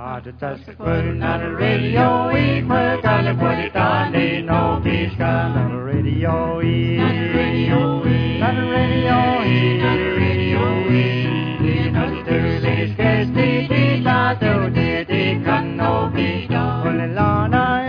Not a radio, we were gonna put it on the no beach, not a radio, not a radio, not a radio, not a radio, not a dirty sketch, the not a dirty can no beach, on the lana,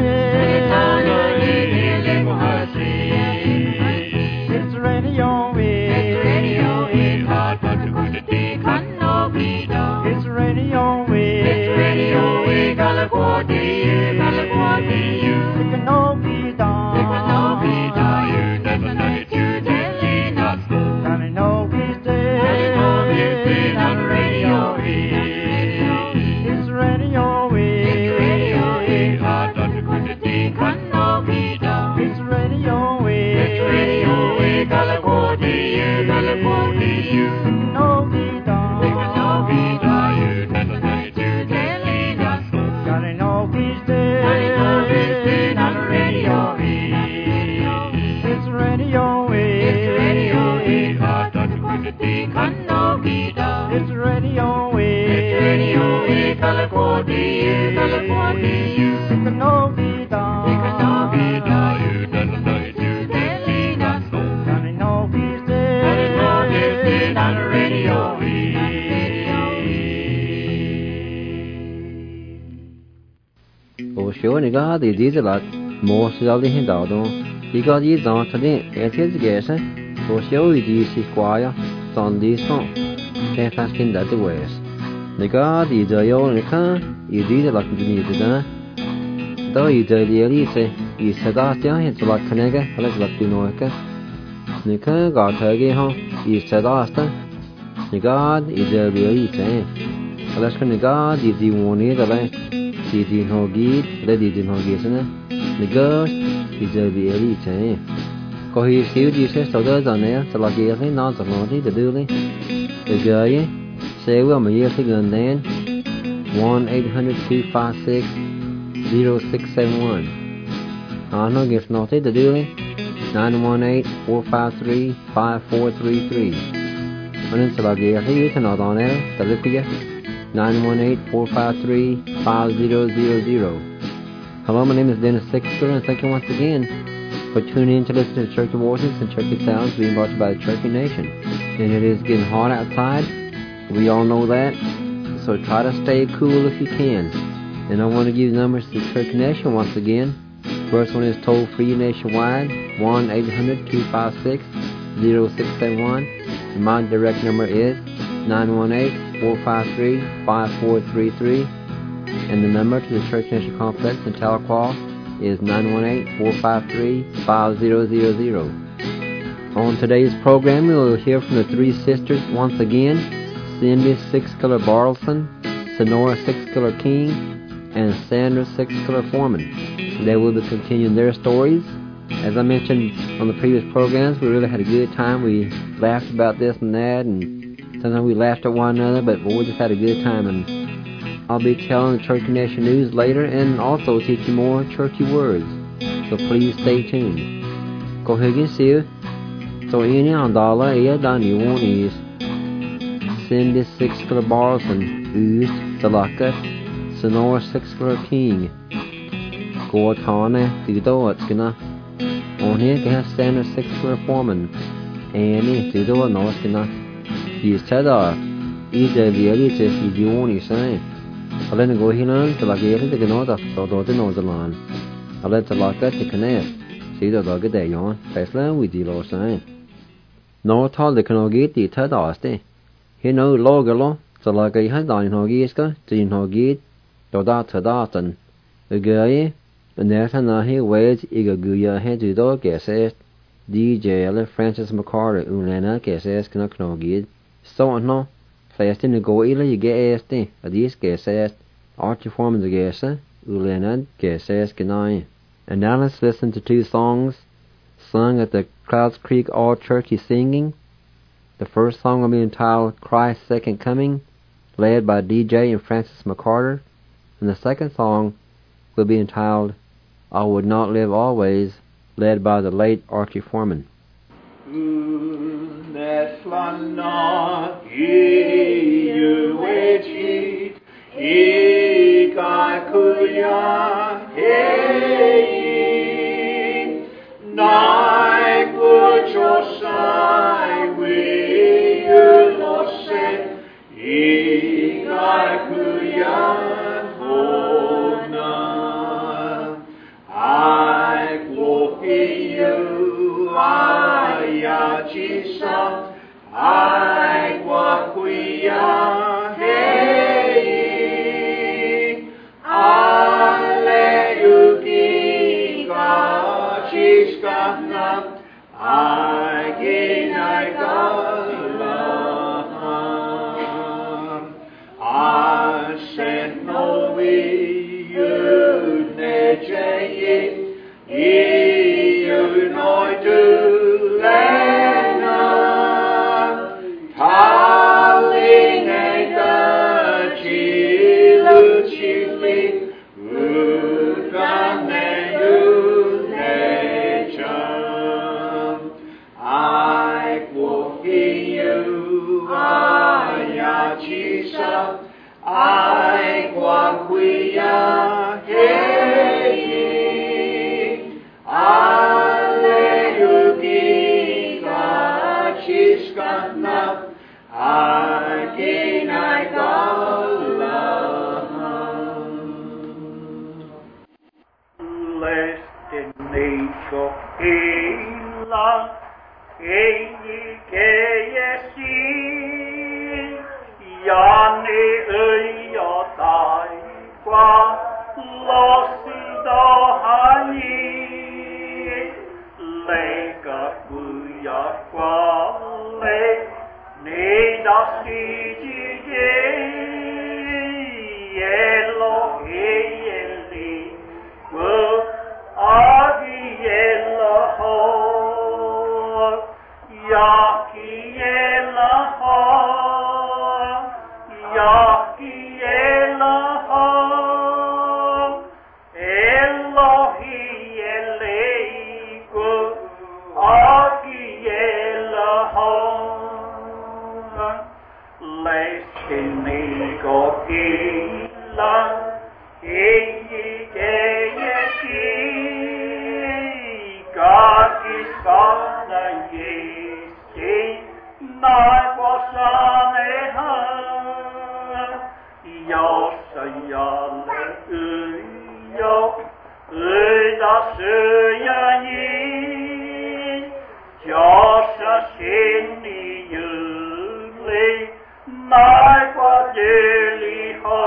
it's radio, it's radio, hard but to put it can no beach, it's radio, it's radio, we gotta go to you, gotta go to you, it can no be done, it can no be done, you never know it, you tell not so, can it no be stay, can it no be stay, on radio, it's radio, it's radio, hard but to put it can no be done, it's radio, we gotta go to you, gotta go to you, it can no be done, it can no be done, you never know it, you tell not so, can it no be stay, can it no be stay, on radio, it's radio, it's radio, hard but to put it can no be done, it's radio, gotta go to you, gotta go to you, it can no be done, it can no be done, you never know it, you tell not so, can it no be stay, can it no be stay, on radio, Ồ số này có thì gì là một số đi hiện đạo đó, thì có gì đó cho nên cái thế cái gì, ồ số thì gì qua ya, toàn đi xong, cái phát triển đã tới vậy, này có thì giờ yêu này có, gì là cái gì đó, đó thì giờ đi sẽ, thì sẽ đó chứ hiện là cái này cái, là cái nói cái, này có gọi thời cái không, thì sẽ đó đó, này có thì giờ đi sẽ, là cái này có thì muốn này rồi. Di din hogi, le di din hogi sana. Nego di giờ bị ấy thế. Có hi xíu đi sẽ sau đó rồi nè, sau đó kia thấy nó rồi nó đi từ đưa đi. Từ giờ ấy, sẽ qua mà yêu thấy gần đến 1-800-256-0671. Nó nghiệp nó thấy từ đưa đi. 918-453-5433. Nên sau đó kia thấy yêu thấy nó đó nè, từ đưa kia. 918-453-5000. Hello, my name is Dennis Sixter, and thank you once again for tuning in to listen to Cherokee Voices and Cherokee Sounds being brought to you by the Cherokee Nation. And it is getting hot outside. We all know that. So try to stay cool if you can. And I want to give you numbers to the Cherokee Nation once again. First one is toll-free nationwide, 1-800-256-0671. And my direct number is 918-453-5433, and the number to the Church Nation Complex in Tahlequah is 918-453-5000. On today's program, we will hear from the three sisters once again: Cindy Six-Killer Bartleson, Sonora Six-Killer King, and Sandra Six-Killer Foreman. They will be continuing their stories. As I mentioned on the previous programs, we really had a good time. We laughed about this and that, and sometimes we laughed at one another, but we just had a good time. And I'll be telling the Cherokee Nation news later and also teaching more Cherokee words. So please stay tuned. Go ahead and see you. So any on dollar a done you won't is Cindy Six-Killer Bartleson, Oost, Salaka, Sonora Six-Killer King. Go Tana, Tudo at Skina. On here can have Sandra Six-Killer Foreman. Annie, Tudo at North Skina. He said, either the elite if you want to say. I let him go here to like the elite to know that the nose line. I let the lock at the connect. See the dog a day on. Tesla with the law sign. No tall the canoe get the third oste. He no logger, so like a had on Hogiska, Tin Hogit, Dodata Dawson. The guy, and there's another ways Igaguya had to dog guesses. DJ Francis McCarter, Ulana guesses cannot know get. So no, fast in the go either you get este, a these guesses, Archie Foreman the guesser, Ulana guesses canine. And now let's listen to two songs sung at the Clouds Creek All Churchy Singing. The first song will be entitled Christ's Second Coming, led by DJ and Francis McCarter. And the second song will be entitled I Would Not Live Always, led by the late Archie Foreman. He chisa ai quaquia hei Alleluia chiskana akinai galla Lestinico illa egli che esi Yanni io dai qua lo si dohani lega buia quale ne da si gige Elohim Agielaho, Yakielaho, Yakielaho, Elohi Eleiku, Agielaho, Lestinigo ila, Egli che esi, Kakistana yesi, Naiposaneha, Yosayale uyo, Udasuyayi, Josasini yuli, Naipadeliho,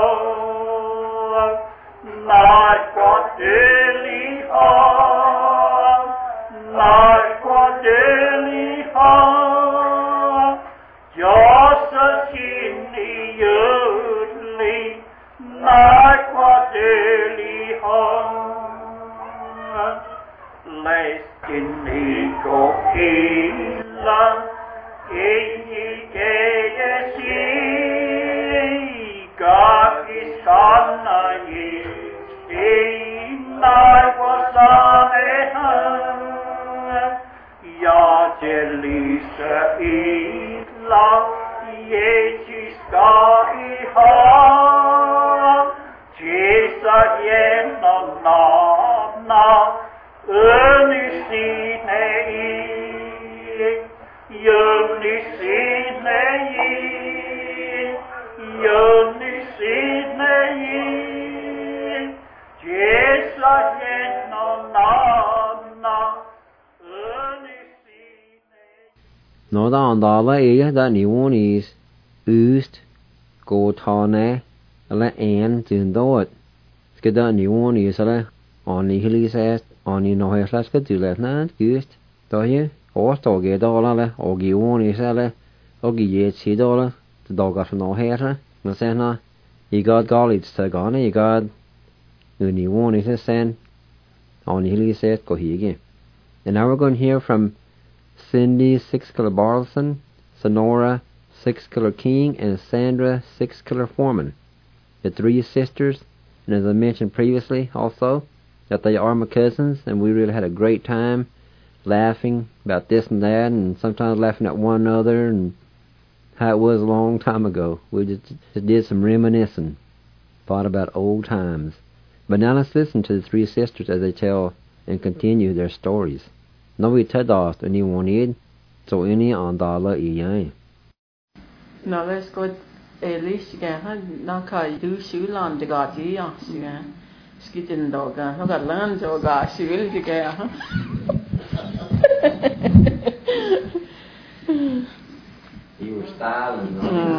Nå da andala da niwon is ust go tane eller en tindot. Ska da niwon is eller ani hilisest ani no hesla ska duletna gust. Da je åståge dalale og iwon is eller og je sidala the dagar som no hera. Men sen I got galits tagane I got niwon is sen ani hilisest go hige. And now we're going to hear from Cindy 6 Killer Barlson, Sonora 6 Killer King, and Sandra 6 Killer Foreman. The three sisters, and as I mentioned previously also, that they are my cousins, and we really had a great time laughing about this and that, and sometimes laughing at one another, and how it was a long time ago. We just did some reminiscing, thought about old times. But now let's listen to the three sisters as they tell and continue their stories. Nå vi tar dast and you need so any on dollar I. Now let's go Elish again. Now can do Shulan the Gaji again. Skitting dog. Look at land or gosh, she will again. You were styling.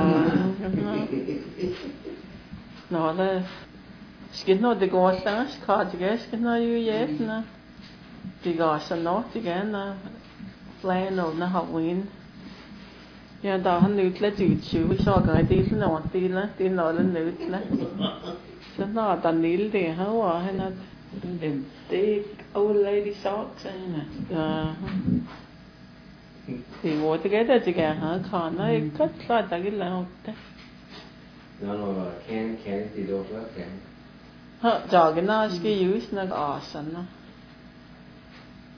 No, the skid no the ghost dance card, guess, can I you yet? No. The gosh and not again, flying on the Halloween. Yeah, da han nutlet utskjul, saga til nåtile, til nåle nutle. Så nå da nilde her var henne en big old lady socks and the water together her can I cut slide da gilla hotte. No, can the doctor can. Ha, jagna ski use na asana.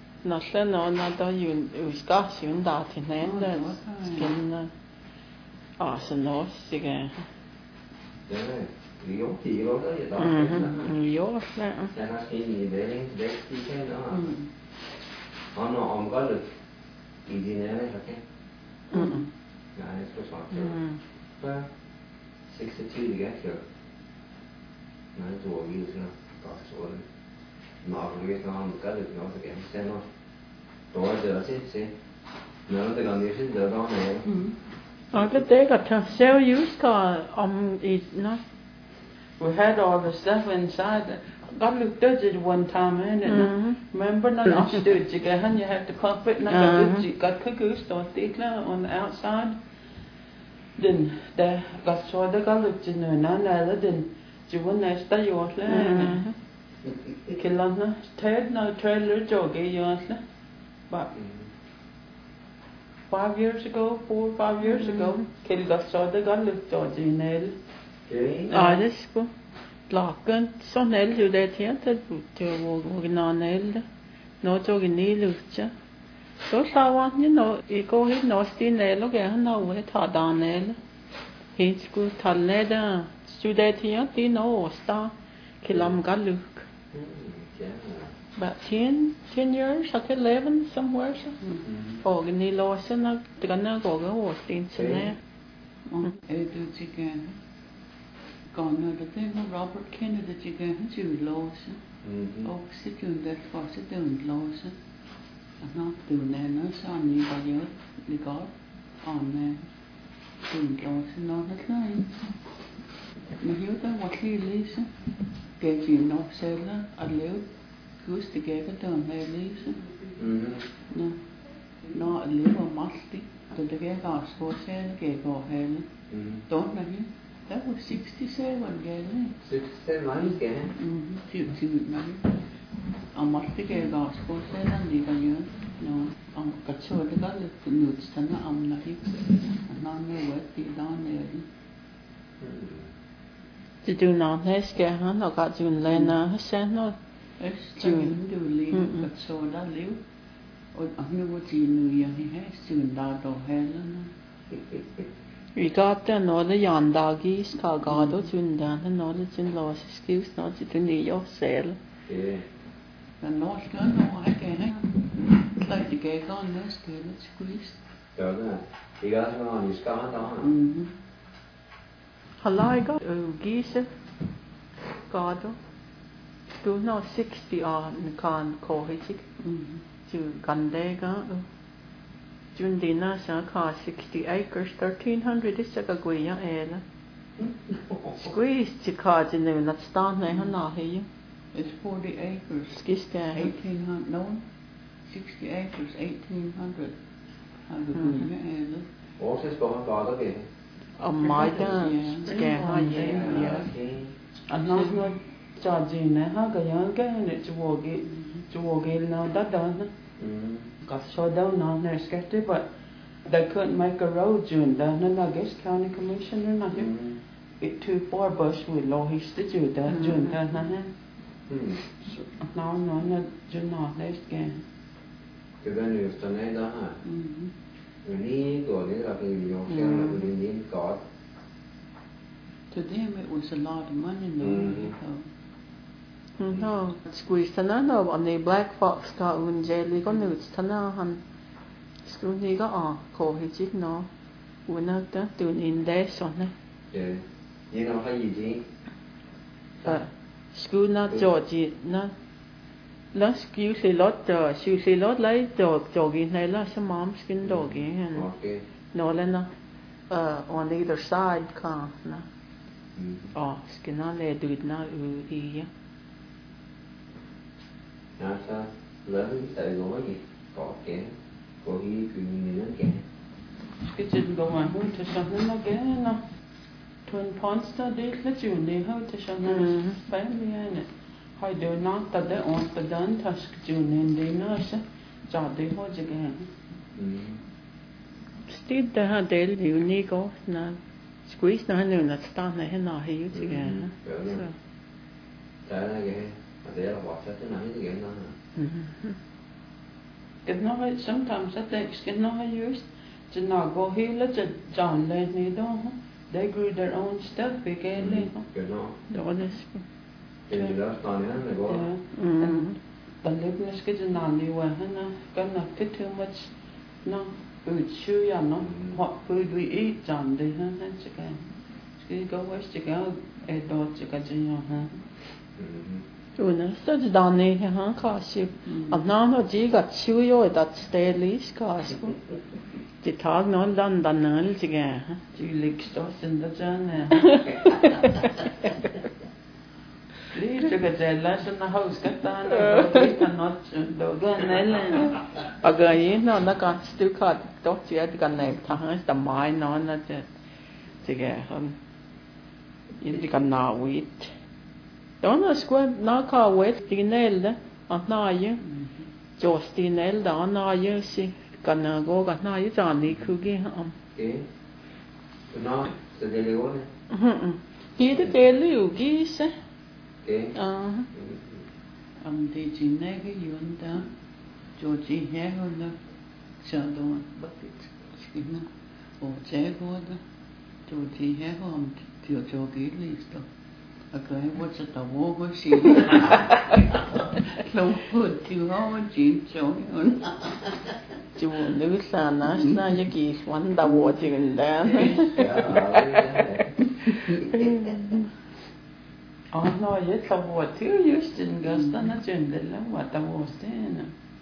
Nasle no na da yun uska syun da tinende skin Så nå sige. Det jo thì đó vậy đó. Jo, ja. Jeg har skrevet i væk de kan da. Og når om godt det i din ærne så kan. Nej, det skal sådan. Hvad? 26 det gik jo. Nej, det var vildt så. Godt så det. Når du vet om godt det noget så kan se noget. Då er det også se. Når det går ned til det der med. Og det got to serious no. We had all the stuff inside. God looked at it one time, and remember, none of us did it again. You have to pump it, and got cookers on the outside. Then the got so the God looked in and another. Then you wouldn't stay you out there. Kilana, Ted, no trailer jog, but 4 or 5 years ago, Kill got so the God looked at you nail. Det skulle lagen så nail jo det her til hvor nail nå tog en ny luft. Så savan ni nå I går hit nå sti nail og han nå het ha da nail. Helt skulle talle der studere her de nå sta kilam galuk. But 10 years I could live in somewhere. Og ni låse nok det kan gå over sten så der. Du tycker Gone the thing of Robert Kennedy to go to Lawson. Sit doing that for sit doing Lawson. I'm not doing that, no, so I need by you, the God, on doing Lawson all the time. Men you don't want to listen. Gave you no sailor, I live, who's the gave it down there, listen. No, I live on musty, but the gave us for sailor, gave all hell. Don't know you. That was 67, Gary. 67 months, Gary? 67 months. I must be getting lost for that and leave a year. No, I'm got so the guy that nudes to the amnahik. And I'm there with the down there. Did you not ask her? No, got you in Lena, said no. Yes, June do leave, but so that live. Or I knew what you knew, he has to in that or Helen. Vi got the northern yandagis, Kagado, Jundan, and knowledge in laws, excuse not to New York sail. The North Gun, no, I can't. Like the gag on this, good, it's squeezed. You got him on his car on. Halaga, Gisa, Gado, do not 60 on the can call it to Gandega. Jundina sa ka 60 acres, 1,300 is a guia ela. Squeeze to cards in there, let's start now here. It's 40 acres. Skiska. 1,800, no? 60 acres, 1,800. Have a guia ela. What's this going on again? Oh my God, yeah. And not charging, how go young and it's walking now that done. Got shut down on their sketchy, but they couldn't make a road June down, and I guess county commissioner nothing. It 2-4 bus with law he stood down June down nothing. No, June not last again. The venue is done that. We need to get up in your family, we need God. To them it was a lot of money, though. No, squeeze no on the black fox got un jelly got nuts tana han screw got call his no we're not doing in there son Yeah, you know how you do. But school not Georgie not last usually lot like doggy naila some mom skin doggy and no lena on either side can na skin on there do it now Nasa lớn tại gối gì có kẻ có hi chuyện nữa kẻ cái chuyện go on who to something again no Twin Ponds ta det let you know how to something family in it how do not that they on the done task June in the nurse job they hold again still the ha del unique na squeeze na nu na stand na na hi again so tại là cái để là bỏ sách thế nào như vậy đó. Sometimes I think it's not used not go heal John Lenny don't. They grew their own stuff again. Genau. Đó là Den vi også står nede med går. The libness gets an only way, gonna fit too much. No, food, sure, yeah, no. What food we eat, John, they have that again. Ski go west to go, a dog to get in your hand. Rồi nó rất là đàn này hả khó chịu. Nó chỉ gặp chịu rồi đặt stay lý khó chịu. Chỉ thằng nó đàn nữa chứ kìa. Chỉ lịch đó xin đó chân nè. Lý cho cái gì là xin nó house cái ta nó lý thằng nó đồ gan này lên. Ở cái nó còn still card tốt chứ cái này thằng tầm mai nó chứ kìa hơn. Yên cái nào wait. Đó là squad nó có wait thì nail đó nó chứ just nail đó nó chứ gì cần go cái nó chứ chọn đi cứ cái không Okay. Nó sẽ để lưu này. Khi đó để lưu cái gì Okay. Thì chỉ này cái yuan đó cho chị hé hơn đó sợ đồ bất kỳ chỉ nó ồ chế của đó cho chị hé hơn thiếu cho cái lý đó. Okay, what's at the wall was she? Lâu phút thiếu hoa chín chỗ hơn. chú nữ sản á na như kỳ xoắn đầu chuyện đó. No, yes, the war too used in Gusta, not in the what the war stand.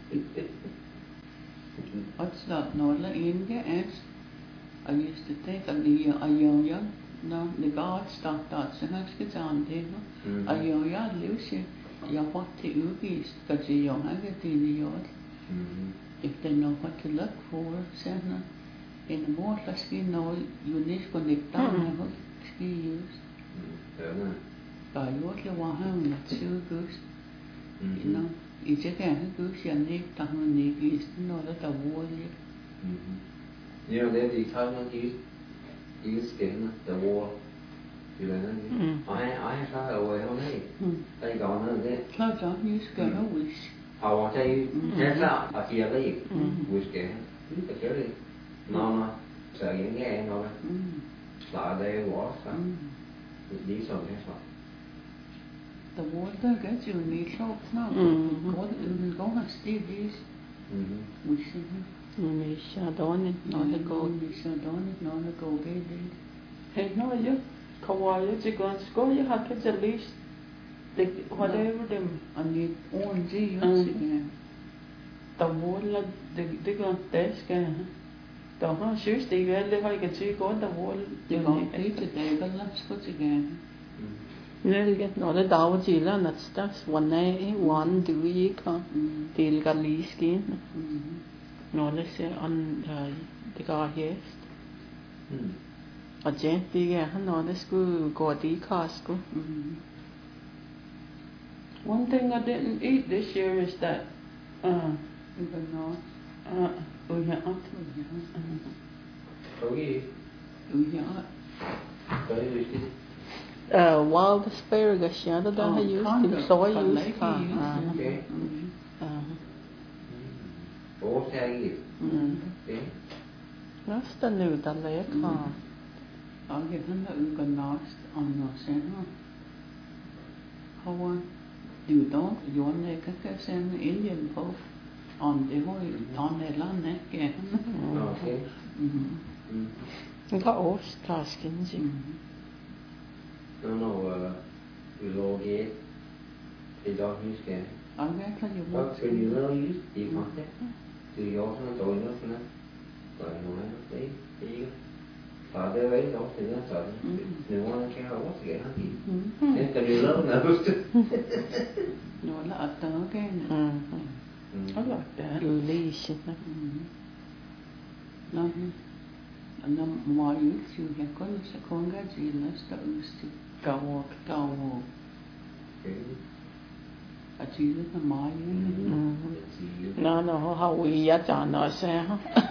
What's that? No, la in the ass. I used to take a young. No, the God stopped that, so that's good on there. A young Lucy, you what to ugis, because you young, I get in the yard. If they know what to look for, Santa, in the more, let's see, no, you need to connect down, what ski use. By what you want home, that's so good. You know, you just can't go, you need to have a nigga, is to know that the war is. You know, they tell me you skin the wall. You know, I try away on it. They go on it. How don't you scared a wish? How want you? Yes, I feel like we skin. The curry. No, so you get no. Là đây was. Đi xong hết rồi. The water gets you need soap now. Go and stay this. We see. Mình sẽ đón it, nó là go. We shall done it, nó là go cái đi. Hey, no, you kawaii, chỉ còn có you have to at least the whatever them. And you orange you again. The wall là the con test cái. Đó ha, shoes thì cái lấy hai cái chỉ có the wall. The con test thì cái lắm có again. Nên cái nó là đào chỉ là nó starts one do you can till cái lý skin. Nó là sẽ ăn the guy here. A gente diga, no, this go the cost. One thing I didn't eat this year is that wild asparagus, yeah, that I used to soy use. That's the new that lake. Ở cái thân là gần nó on nó sen ha. How điều đó dọn này các sen Indian folk on the whole on the land này kìa. Okay. Nó ốp skin gì. No, relocate. They don't use can. Ở cái là dùng. But when you don't use, you can't. So you also don't know nó. Rồi nó đấy, đi. Ở đây đấy nó thì nó sợ. Nếu mà cái hậu quá thì nó thì. Nên cần điều lớn nữa. Nó là ở tớ cái này. Nó là relation. Nó mọi thứ chịu hay có nó sẽ không cái gì nó sẽ cầu. À chị rất là mọi nó hậu ý á chọn nó sẽ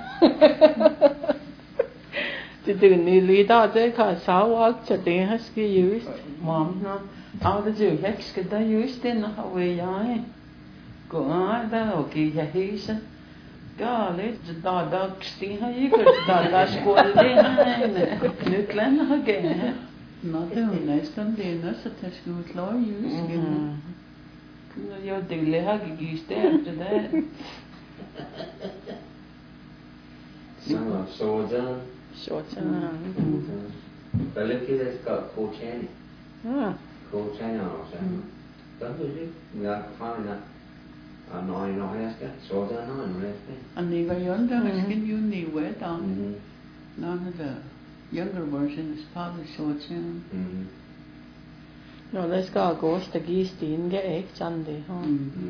thì từ ní lý đó chứ cả sáu hoặc cho tiền hết cái use mom nó ao đó chịu hết cái đó use tiền nó hậu ý ấy của ai đó ở kỳ nhà hi sa Golly, da stiha igur da skål det här. Nu klämmer jag igen. Nå det är nästan det så det skulle klara ljus. Jag det har gist efter det. Some soja. But look here, it's got cold chain. Cold chain also. Don't you? Not fine enough. Nói hết cái số ra nói hết cái. Anh đi vào yon đó skin you need way down. None of the younger version is probably short chain. No, let's go ghost the geese in get egg Sunday, huh?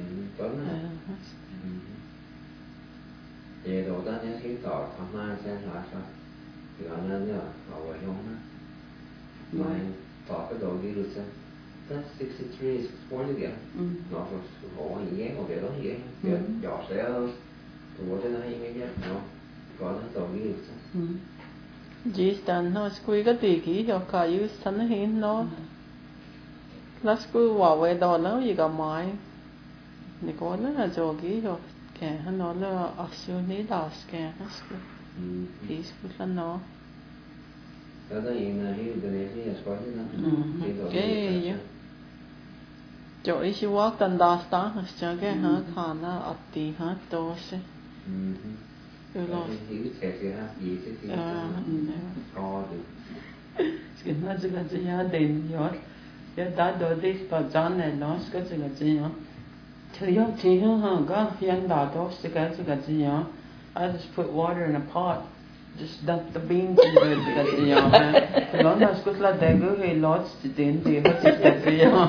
Vậy đồ ta nhớ khi tỏ thăm mai xem lại sao. Thì anh nên nhớ ở ngoài không á. Mà tỏ cái đồ đi được xem. That's 63 is 40 again. Nó phải hộ gì ghé một cái đó gì ghé. Giọt sẽ tụi cho nó hay nghe nó có nó đồ đi được xem. Geese done no squeak cái gì kỹ cho cả you sẵn hin nó. Let's go vào đó nó gì cả mai. Nè có nó là cho kỹ cho kẻ nó là action đào kẻ nó squeak. Geese squeak là nó. Đó là hiện hiểu cái này thì có chứ nó. Okay. Cho ý chí walk tận đa star nó cho cái hả khả na ati hả to sẽ. Hiểu thế thì ha gì thì có được. Cái nó chỉ là chỉ là đền nhót. Ya da do this pa John này nó cái gì cái nhá. Thì yo thì hả cái hiện đại đó cái nhá. I just put water in a pot. Just dump the beans in there cái nhá. Nó nó cứ là để cái lots to đến thì hết cái nhá.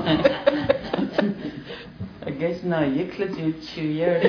I guess now you click you 2 years.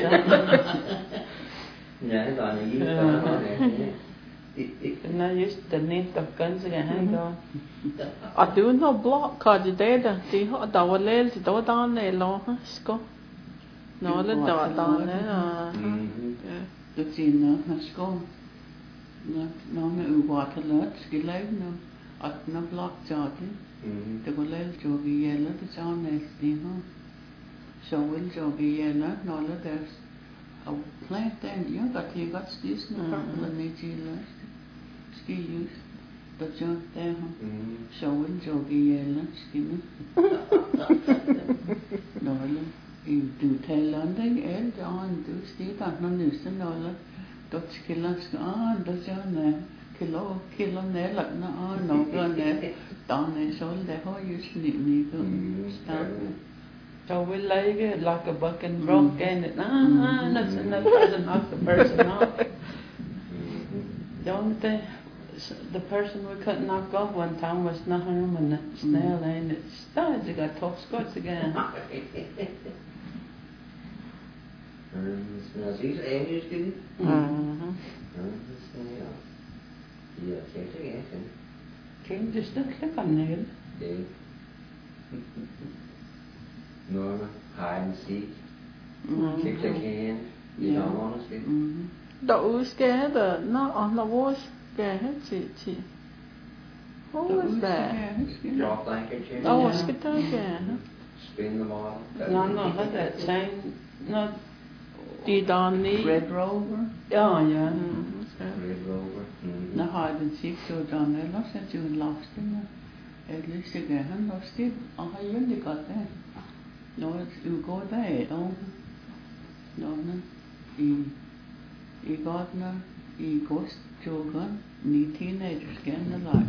Dạ cái toàn là gì đó này. Nó just the need tập cân cái hay đó. À du nó block cả gì đấy đó thì họ đào lên thì đó đan này lo hả sco. Nó lên đào đan này à. Được gì nữa hả sco. Nó quạt lợt cái lấy nó block cho thế. Để có lấy cho cái gì nó cho này thì nó. So when cho cái gì nó là there's a plant there, you got this in the purple and they ski use the junk there. So when cho cái gì nó ski nó là you do tell on the air John do ski that no news no la dot skillas đó cho nè kilo nè là nó cái nè tao nè số để họ use nị cơ start. So we like it like a buck and broken it. That's enough to knock the person off. Don't they? The person we couldn't knock off one time was nothing when the snail and it started. It got tough scots again. Smells these angels good. Yeah, check it out. Can just click on nail. Norma, hide and seek, kick the can, you don't want to see. Đậu cái đó nó was cái hết chị. What was that? Drop blanket chair. Oh, cái đó cái. Spin the bottle. No, that's that same. No. Đi đón đi. Red Rover. Oh, yeah. Red Rover. Nó hide and seek cho John này nó sẽ chịu lost nữa. At least cái hắn lost it. Hay vẫn đi có thế. No, you go there. No, you got no. You go children, need teenagers getting alive.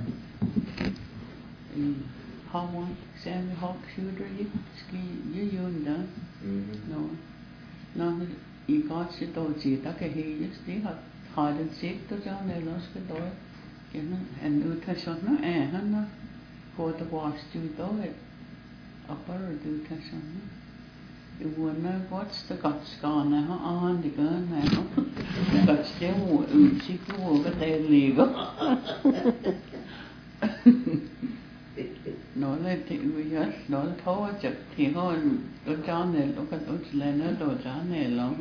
How one Sammy Hawk shooter you ski you done. No, you got the door. See, that he just did hide and seek to John. They lost the door. You know, and you touch on no, no. For the wash to do it. Upper do touch on it. You wonder what's the guts gone now on the gun now. The guts still won't see who but they're legal. Nói lên thì bây giờ nói thôi chật thì thôi tôi cho này tôi cần tôi lên nó đồ cho này lắm.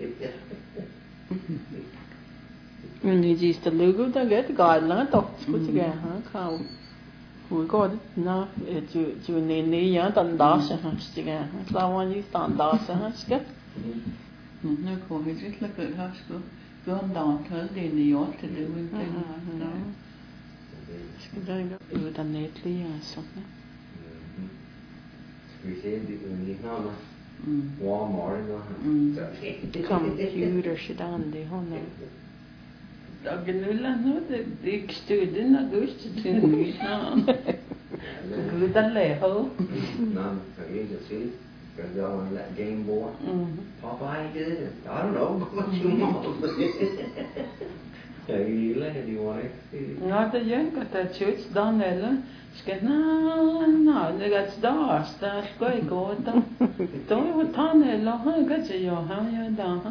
Ni chỉ là lưu đó cái gọi là tóc của chị hả khâu. We got it now. You need ya tận đó sẽ hả chị hả. Sao mà như tận đó sẽ hả chị. Nu går jeg just like at have to go on down to the yacht to do with things. Skal der ikke ud der netlige og sådan? Skal vi se, det er lige noget. Walmart og Computer sedan det hon. Der genulla nu det ikke støden august til ny navn. Gud den lærer. None, so you just see, because y'all on that game board. Papa, I did it. I don't know, what you want. Yeah, you let it, you want it. Ja, det gör att det church dan eller ska det gats das där ska jag gå då. Då är han eller han gats jag han gör då.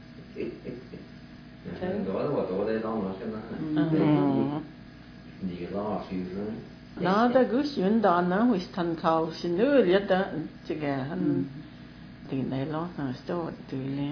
Då var det då så det la syren. Nå, der gus yun da na hvis han kav sin øl ja da til han det er la na stå du le.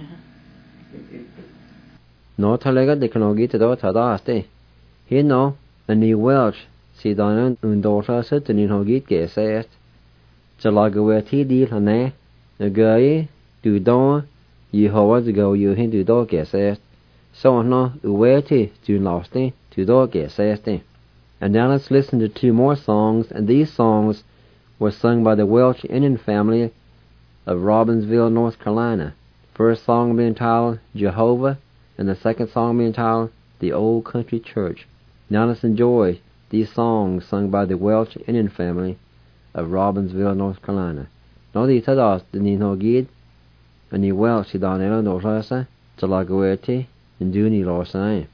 No talaga de knogi te do tada aste. Hino ani Welsh si danan undorsa se tunin hogit ke ses. Talaga we ti dil hane na gai du do Yehovah to go you hin du do ke ses. So no we ti du loste to do ke ses. And now let's listen to two more songs, and these songs were sung by the Welsh Indian family of Robbinsville, North Carolina. First song being entitled Jehovah, and the second song being entitled The Old Country Church. Now let's enjoy these songs sung by the Welsh Indian family of Robbinsville, North Carolina. Now the tadas the Nino Gid, and the Welsh Danela no Rasa, Talagaweti, and Duni Lorsain.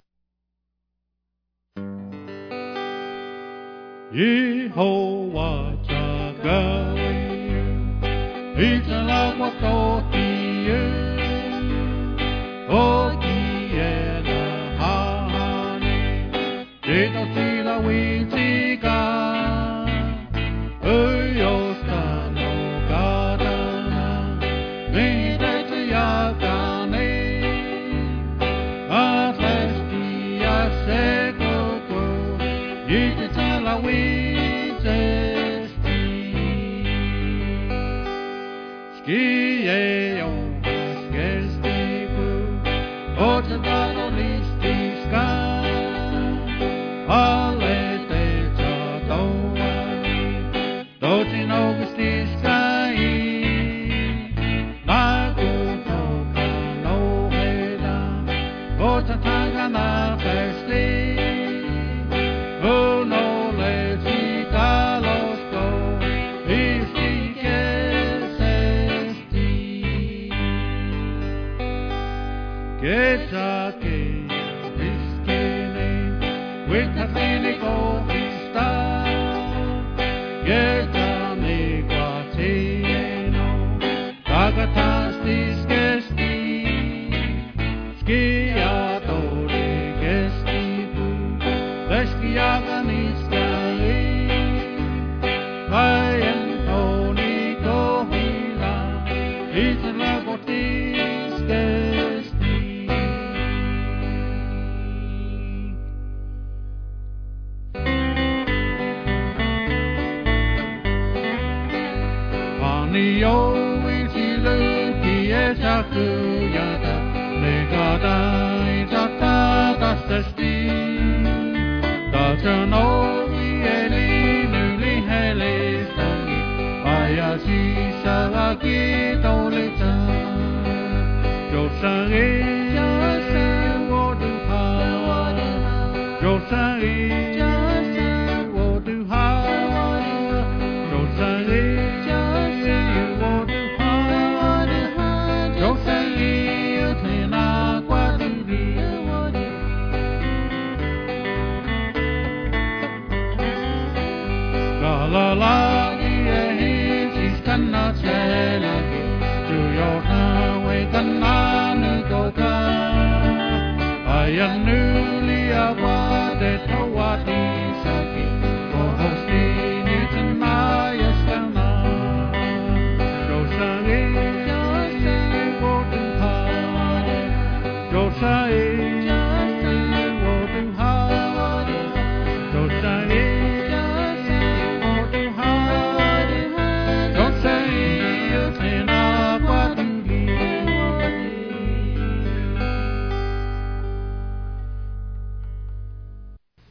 Yehovah Jagawe, Itala Wakotiye, Okiela Hane, Dito Sila Wintika, Uyosta no Gadana, Midete Yakane, Atlesti Asekoko, Yitala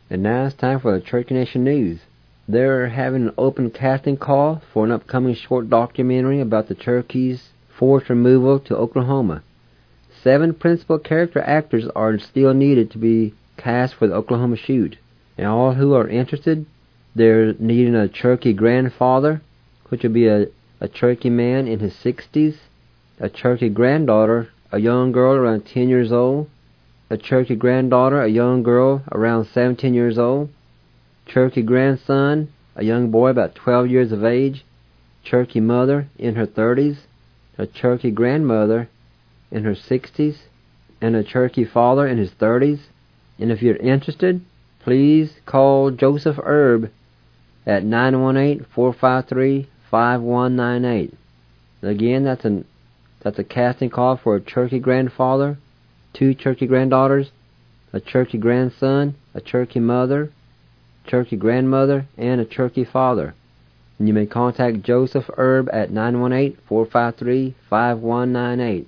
And now it's time for the Cherokee Nation News. They're having an open casting call for an upcoming short documentary about the Cherokees' forced removal to Oklahoma. 7 principal character actors are still needed to be cast for the Oklahoma shoot. And all who are interested, they're needing a Cherokee grandfather, which would be a Cherokee man in his 60s, a Cherokee granddaughter, a young girl around 10 years old, a Cherokee granddaughter, a young girl around 17 years old, Cherokee grandson, a young boy about 12 years of age, Cherokee mother in her 30s, a Cherokee grandmother in her 60s, and a Cherokee father in his 30s. And if you're interested, please call Joseph Erb at 918-453-5198. Again, that's a casting call for a Cherokee grandfather, 2 Cherokee granddaughters, a Cherokee grandson, a Cherokee mother, Cherokee grandmother, and a Cherokee father. And you may contact Joseph Erb at 918-453-5198.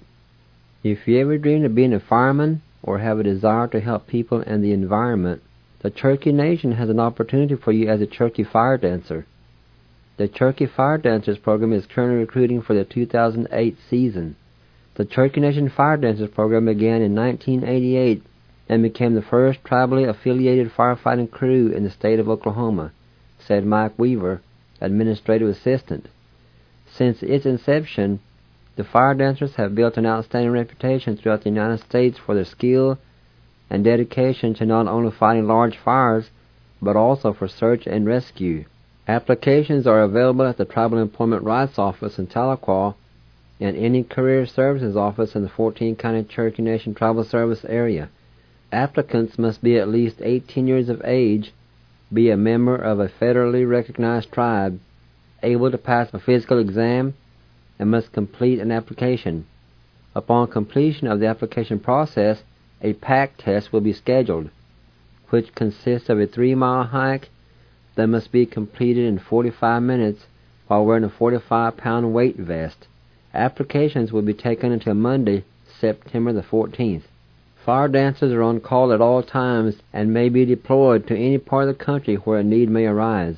If you ever dreamed of being a fireman or have a desire to help people and the environment, the Cherokee Nation has an opportunity for you as a Cherokee fire dancer. The Cherokee Fire Dancers program is currently recruiting for the 2008 season. The Cherokee Nation Fire Dancers program began in 1988 and became the first tribally affiliated firefighting crew in the state of Oklahoma, said Mike Weaver, administrative assistant. Since its inception, the fire dancers have built an outstanding reputation throughout the United States for their skill and dedication to not only fighting large fires, but also for search and rescue. Applications are available at the Tribal Employment Rights Office in Tahlequah and any Career Services Office in the 14-county Cherokee Nation Tribal Service area. Applicants must be at least 18 years of age, be a member of a federally recognized tribe, able to pass a physical exam, and must complete an application. Upon completion of the application process, a PAC test will be scheduled, which consists of a 3-mile hike that must be completed in 45 minutes while wearing a 45-pound weight vest. Applications will be taken until Monday, September the 14th. Fire dancers are on call at all times and may be deployed to any part of the country where a need may arise.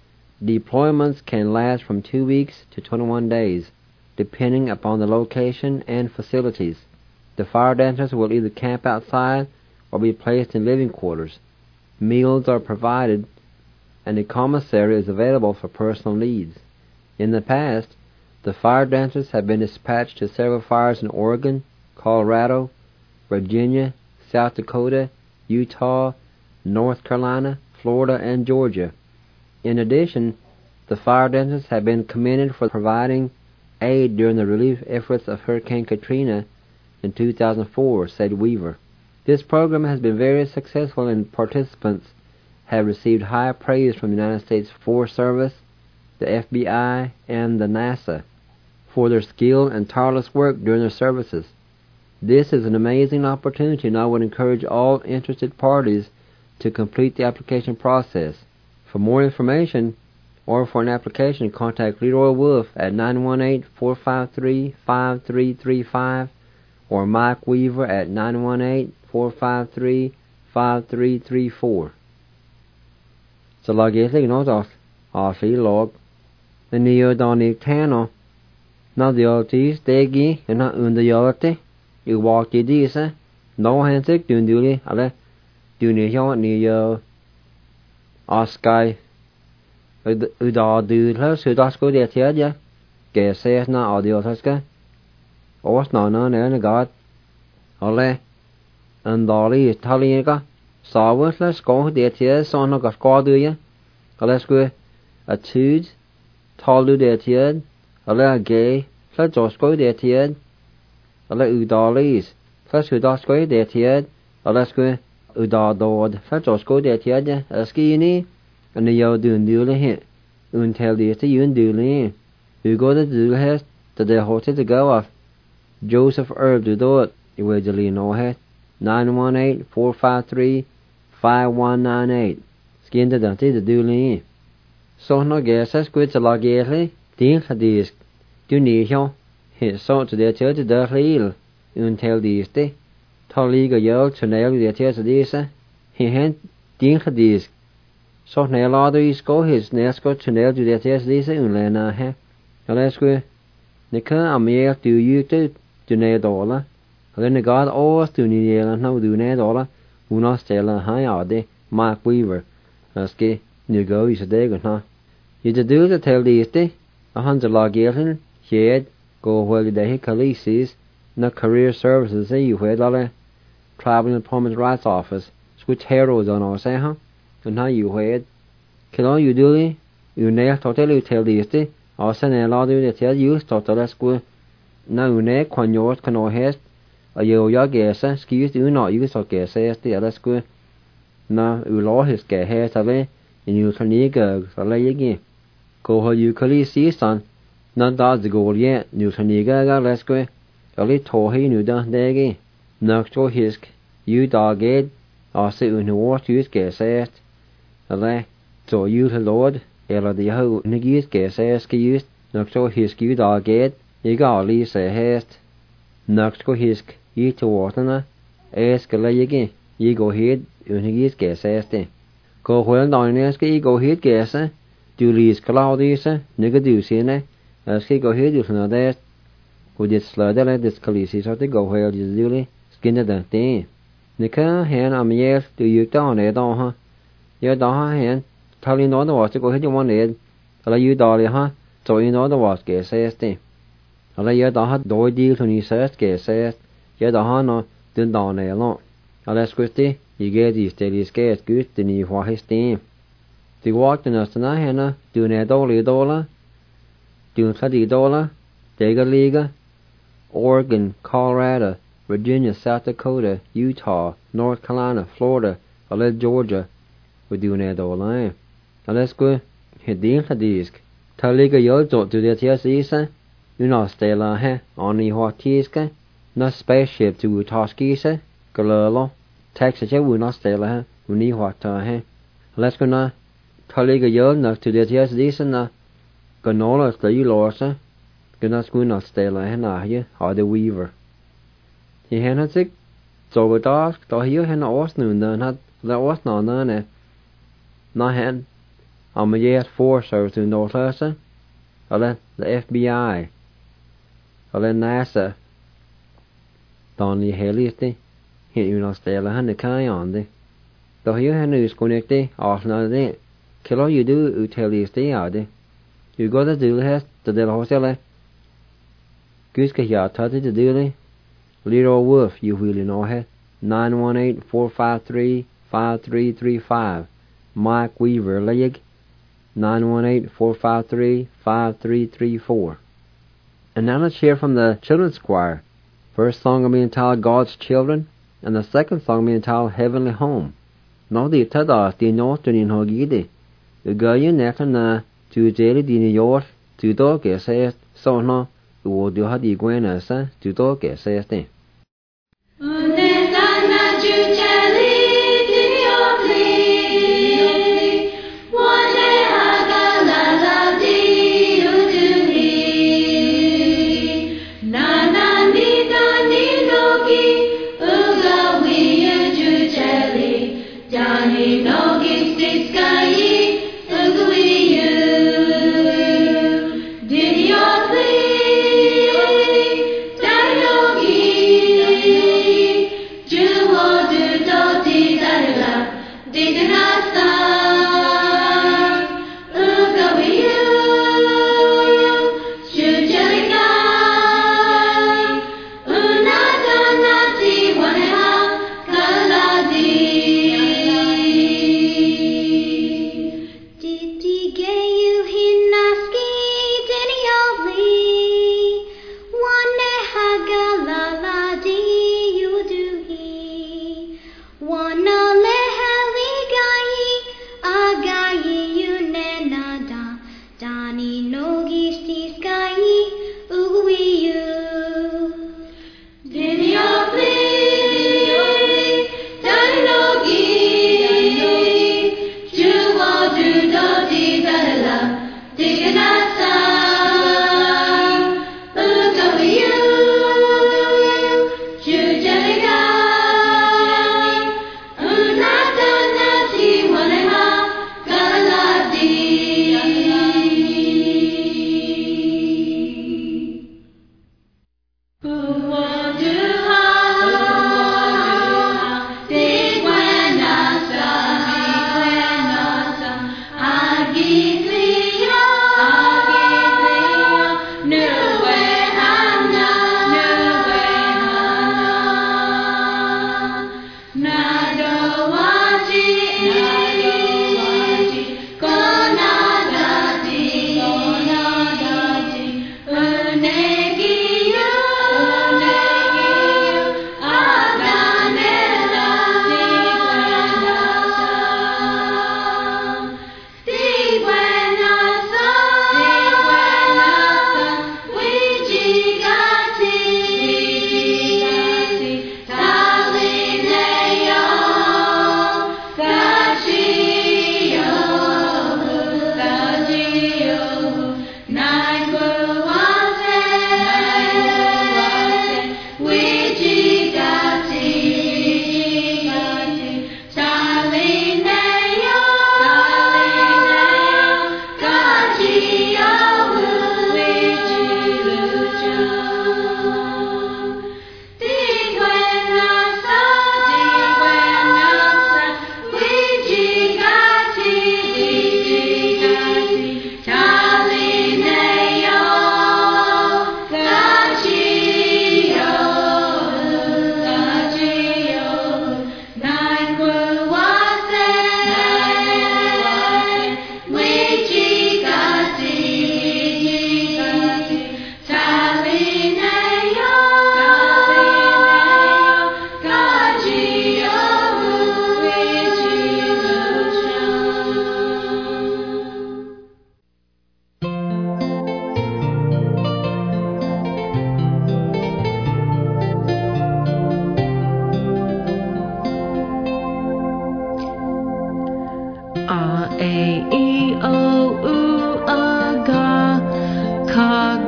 Deployments can last from 2 weeks to 21 days, depending upon the location and facilities. The fire dancers will either camp outside or be placed in living quarters. Meals are provided, and a commissary is available for personal needs. In the past, the fire dancers have been dispatched to several fires in Oregon, Colorado, Virginia, South Dakota, Utah, North Carolina, Florida, and Georgia. In addition, the fire dancers have been commended for providing aid during the relief efforts of Hurricane Katrina in 2004, said Weaver. This program has been very successful and participants have received high praise from the United States Forest Service, the FBI, and the NASA for their skill and tireless work during their services. This is an amazing opportunity, and I would encourage all interested parties to complete the application process. For more information or for an application, contact Leroy Wolf at 918-453-5335 or Mike Weaver at 918-453-5334. So lag eithig nó sí log na nío dánig táno na dioltís dégi na unda yolate you walk the disa no hansik dunduli ale duni hyo ni askai uda du hlas udasko de tiaja ke se na audio taska os na ne gat ale andali taliga Sawas les go de tia son of Gorduya, Alesque a tude, Talu de tiad, a gay, let Josco de tiad, a le udalis, plus udasco de tiad, Alesque udadod, let Josco de tiad, a skini, and the yo doon dule hit, until the yun dule, you go to dule has to the hotel to go off. Joseph Erb do it, you will delete no head. 918-453-5198. Skin the dante the dooley. So no guess as good to log yearly. Deal a disc. Do need you. Hit so to the church to the heel. Until this day. Tolliga yell to nail the tears of this. He hand Dín chadísk. So na láda í scó his nesco tunnel du détas lísa un le na he. Alescu nica am méal du yúta du na dóla. Agad na gad ós du ni élan na du na dóla una stela hai ade Mark Weaver. Asci nu go is a deg na. You de do the tell líste a hans a lagéalhin héad go hwel de he calices na career services you wed alle traveling appointment rat's office switch heroes on our say huh and how you wed kilo you do you nail totally tell líste or send a lot of tell you total school na une quanyort can hes a yo ya gesa skis do not use or gesa the other school na u law his ge hes ale in you can go ale again go ho you calices son na da de go ye nu saniga ga lesque ali tohi nu da degi nakto hisk you doged ase un wort you ge sagt ale to you the lord ela de ho nigis ge sagt ge you nakto hisk you doged you ga ali se hest nakto hisk you to watna es ge lege you go head un nigis ge sagt go hol doines ge go head ge sa du lis claudise nigadu sine Ski go here you know that who did slaughter like this calices or to go where you really skin the thing. Nika hen am yes do you down it on huh? You don't hen telling no the was to go hit you one head. Allow you dolly huh? So you know the was get says thing. Allow you don't do deal to you says get says you don't no didn't down it alone. Unless Christy you get these daily scares good than you for his team. The walked in us tonight henna doing a dollar. Doing $30, Dega Liga, Oregon, Colorado, Virginia, South Dakota, Utah, North Carolina, Florida, alle Georgia, we doing that all line. And let's go, Hedin Hadisk. Taliga Yodzo to the Tiasa, you know, stay la he, on the Hortiska, no spaceship to Utoskisa, Galolo, Texas, we not stay la he, we need what he. Let's go now, Taliga Yodzo to the Tiasa, Ganola stay lorsa, gonna school not stay la hena here, or the weaver. He had sick, so we dark, though he had no noon then had the was no none. No hen, I'm a year 4 service to North Lassa, or then the FBI, or then NASA. Donny Haley, he you not stay la hen kai on the. Though he had news connected, off not day. Kill all you do, you tell you stay out there. You got to do has the del hosele. Guska ya tati to do Little Wolf, you really know it. 918-453-5335. Mike Weaver Leg. 918-453-5334. And now let's hear from the children's choir. First song will be entitled God's Children, and the second song will be entitled Heavenly Home. No di tada di northern in Hogidi. The guy you never na to daily di New York to dog says so no wo do ha di gwena sa to dog says thing. Did you please?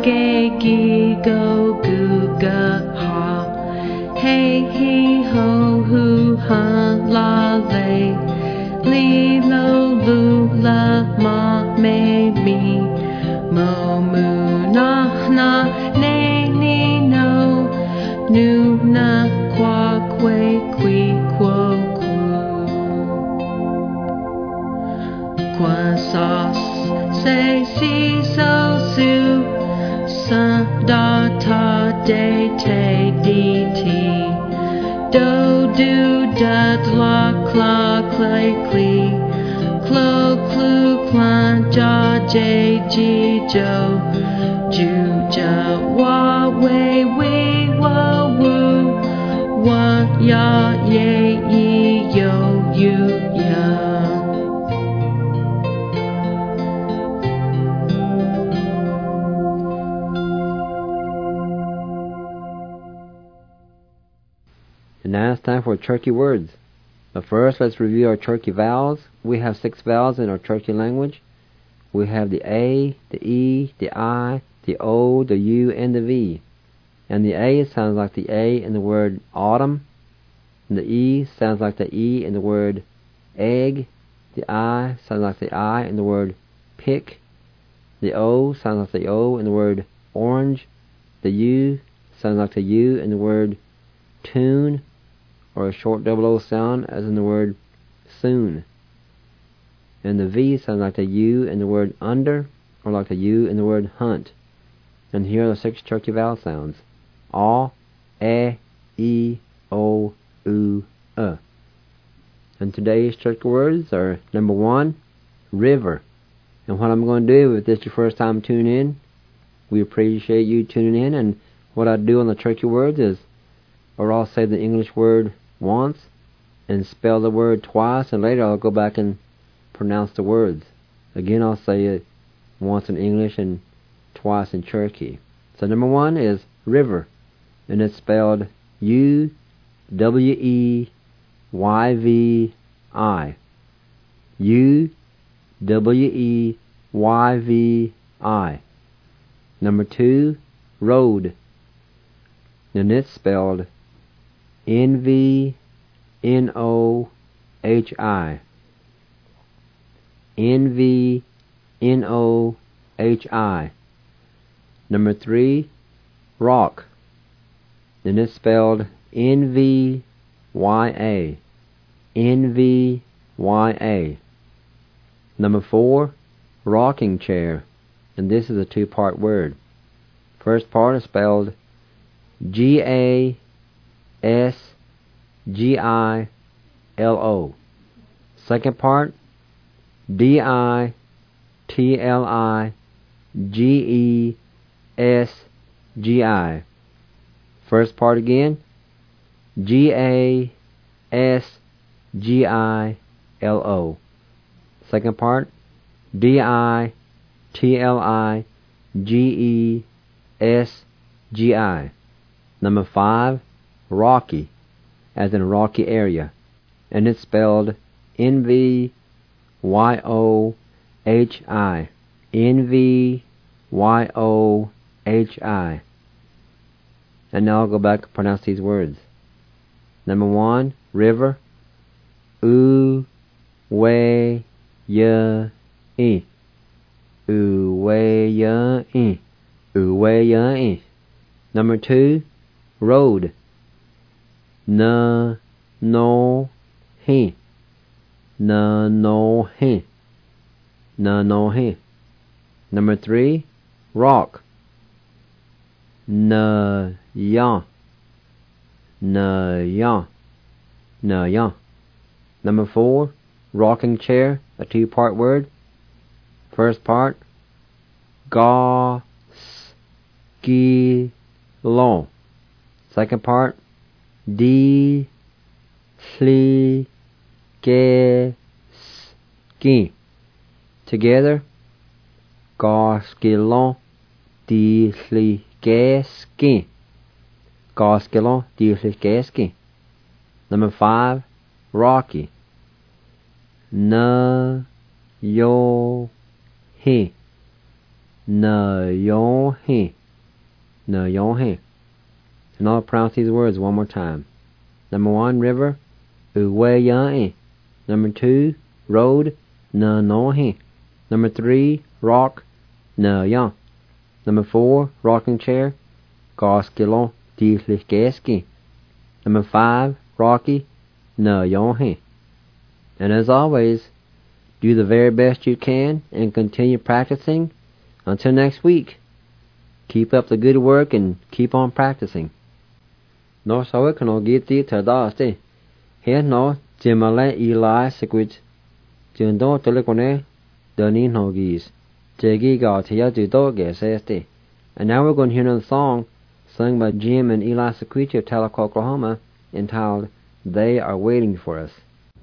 ge gi go gu ga ha. Hey he ho hu ha la le. Li lo lu la ma me mi. Mo mu na na ne ni no. Nu na qua que qui quo quo. Qua sa se si so su. Sa da ta de te di ti. Do do da la cla clay clee. Clo clu clan ja j ji jo. Ju ja wa we we wa woo. Wa ya ye ye yo you ya. And now it's time for Cherokee words. But first, let's review our Cherokee vowels. We have 6 vowels in our Cherokee language. We have the A, the E, the I, the O, the U, and the V. And the A sounds like the A in the word autumn. And the E sounds like the E in the word egg. The I sounds like the I in the word pick. The O sounds like the O in the word orange. The U sounds like the U in the word tune, or a short double O sound as in the word soon. And the V sounds like the U in the word under, or like the U in the word hunt. And here are the 6 Cherokee vowel sounds. A, E, O, U, And today's Cherokee words are number 1, river. And what I'm going to do, if this is your first time tuning in, we appreciate you tuning in. And what I do on the Cherokee words is, or I'll say the English word once and spell the word twice, and later I'll go back and pronounce the words. Again, I'll say it once in English and twice in Cherokee. So number 1 is river, and it's spelled U-W-E-Y-V-I. U-W-E-Y-V-I. Number 2, road, and it's spelled N-V-N-O-H-I. N-V-N-O-H-I. Number 3, rock, and it's spelled N-V-Y-A. N-V-Y-A. Number 4, rocking chair, and this is a 2-part word. First part is spelled G-A-S-G-I-L-O. Second part, D-I-T-L-I-G-E-S-G-I. First part again, G-A-S-G-I-L-O. Second part, D-I-T-L-I-G-E-S-G-I. Number 5, rocky, as in a rocky area, and it's spelled N-V-Y-O-H-I. N-V-Y-O-H-I. And now I'll go back and pronounce these words. Number 1, river, U-way-ya-e. U-way-ya-e. U-way-ya-e. Number 2, road, Na-no-he. Na-no-he. Na-no-he. Number 3, rock, Na-ya. Na-ya. Na-ya. Number 4, rocking chair, a 2-part word. First part, Ga-ski-lon. Second part, Di-sli-ge-ski. Together, Ga-ski-lon, Di-sli-ge-ski. Ga-ski-lon, Di-sli-ge-ski. Number 5, rocky, Na-yo-he. na yon he. Na yon he. And I'll pronounce these words one more time. Number 1, river, uwe yan e. Number 2, road, na no he. Number 3, rock, na yan. Number 4, rocking chair, gaskilon dichlich geski. Number 5, rocky, na yon he. And as always, do the very best you can and continue practicing. Until next week, keep up the good work and keep on practicing. No so we can all get the tadaste. Here no Jimale Eli Sequit. Jundo Telecone, Dunny Nogis. Jaggy got here to dog este. And now we're going to hear another song sung by Jim and Eli Sequit of Tahlequah, Oklahoma, entitled They Are Waiting for Us.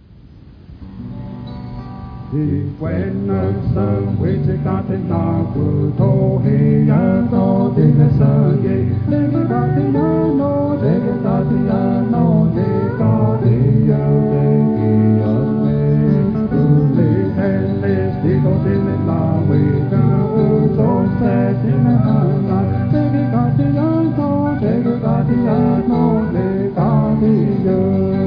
When the sun waits got the dark to he and all the sun ye they got the no they got the no they got the and this they go in the long way down so sad in the heart they got the no they got the no they got the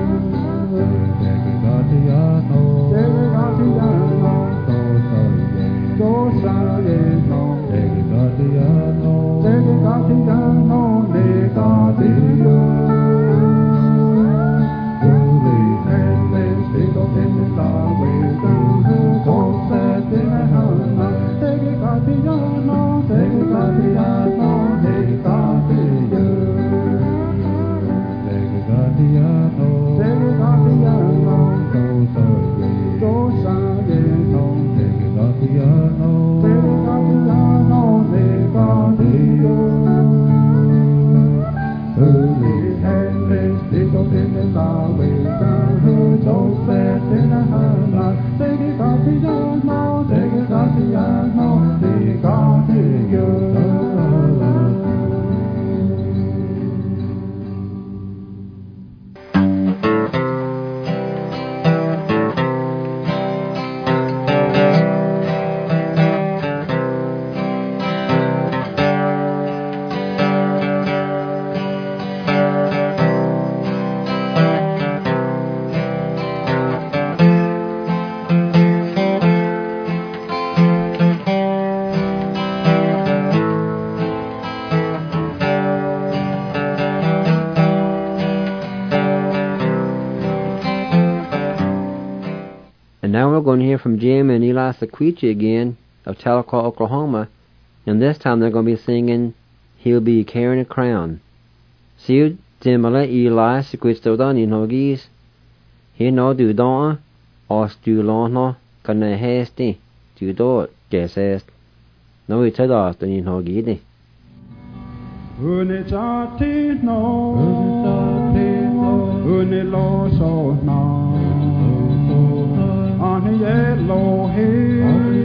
Now we're going to hear from Jim and Eli Sequit again of Tahlequah, Oklahoma, and this time they're going to be singing He'll Be Carrying a Crown. See you, Jim and Eli Sequit still done in Hoggies. He no do don't, os do long, can I hasty, do do, guess est. No, it's a dot in Hoggies. Unitati no, uniloso no. Ani Elohi,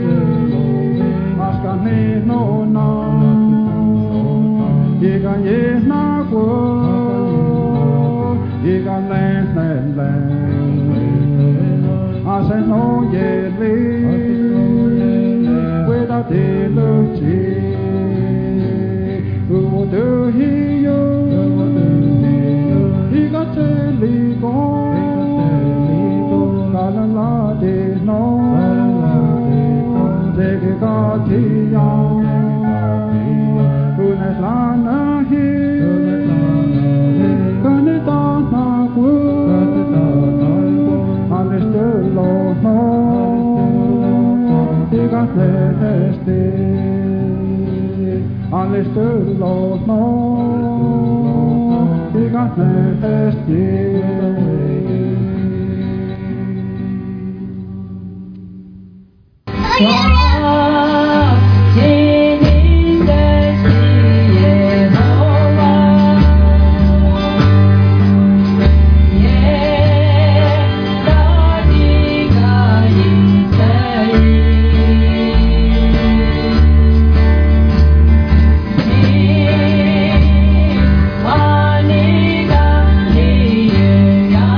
Askani no na, Iga ye na go, Iga len, Ase no ye li, without the luchi, who do he you, Iga teli go. La la de no, de que gatia, unes lana hi, canetana gu, alestelo no, diga celeste, alestelo no, diga celeste. Yeah.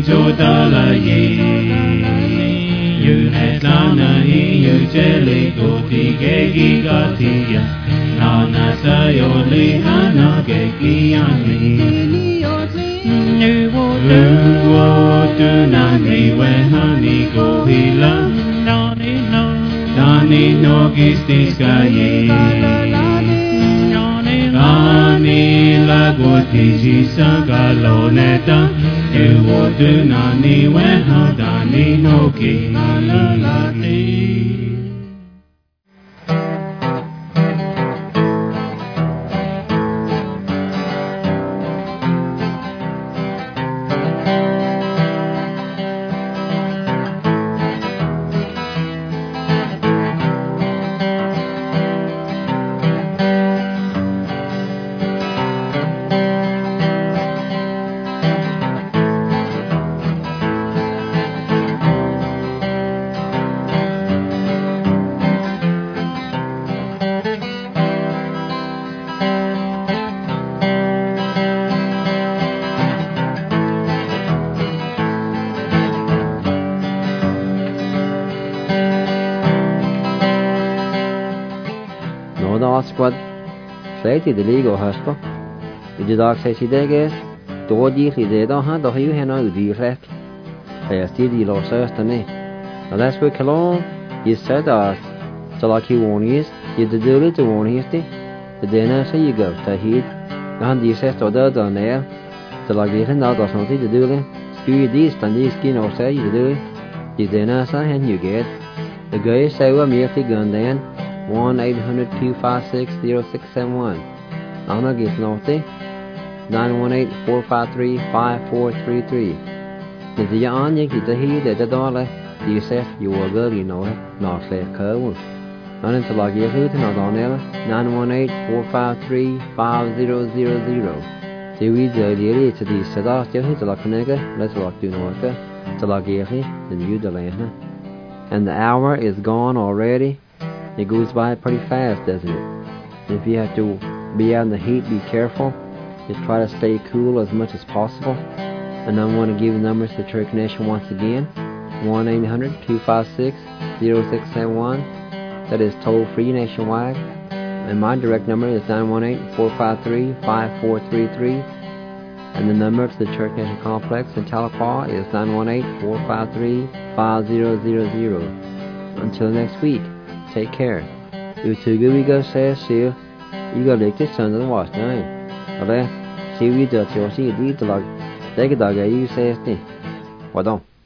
Sotala you netlana you jelly go tigegi gatia Nana sayo lihana geki ani Nuwo do nani when honey go hila Nani no gistis kaye Nani la goti sagaloneta Nuwo do nani when honey no ki Squad, Slati the Lego Husper. With the dog says he degas, do dearly they don't have the you and I do left. I still the lost us to me. Now that's where Cologne is said us. So like you won't use, you the do it to won't use the dinner so you go to heat. And the says to the other there. So like you can out or something to do it. Skew this and this skin or say you do it. The dinner so and you get. The guy say we're merely gone then. 1-800-256-0671. Anna gets naughty. 918-453-5433. If the on you get to hear that the dollar, you say you will go, you know it, not say cold. Not until I give it, not on there. 918-453-5000. See, we do the to the set off, you hit the lock nigga, let's walk to North, till I give it, then you the land. And the hour is gone already. It goes by pretty fast, doesn't it? If you have to be out in the heat, be careful. Just try to stay cool as much as possible. And I want to give the numbers to Church Nation once again. 1-800-256-0671. That is toll free nationwide. And my direct number is 918-453-5433. And the number to the Church Nation Complex in Tahlequah is 918-453-5000. Until next week. Take care. You too good we go say see you go lick this son of the wash nine. Okay? See we do to see you do like take a dog you say thing. What don't?